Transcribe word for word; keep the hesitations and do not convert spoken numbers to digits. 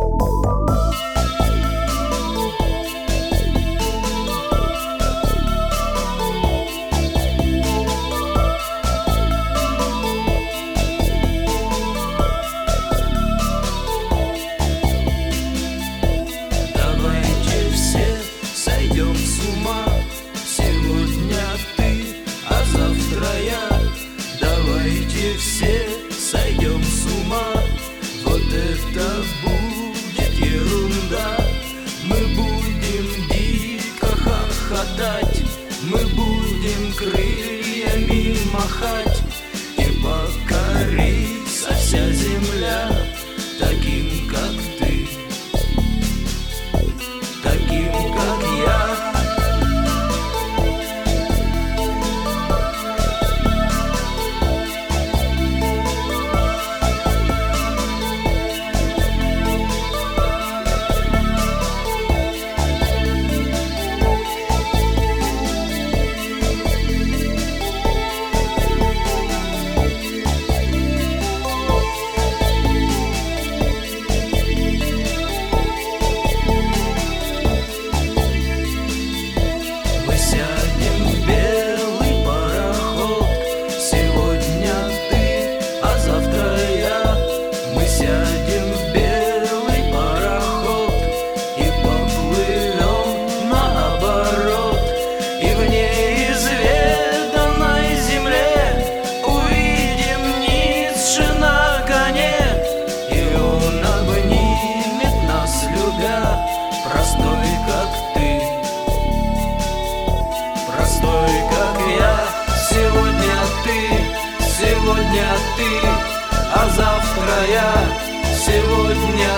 Все сойдем с ума, вот это будет ерунда. Мы будем дико хохотать, мы будем крыльями махать, и покорится вся земля таким, как ты, таким, как я. Сядем в белый пароход и поплывем наоборот, и в неизведанной земле увидим Ницше на коне, и он обнимет нас, любя, простой, как ты, простой, как я. Сегодня ты, сегодня ты, а завтра я. Сегодня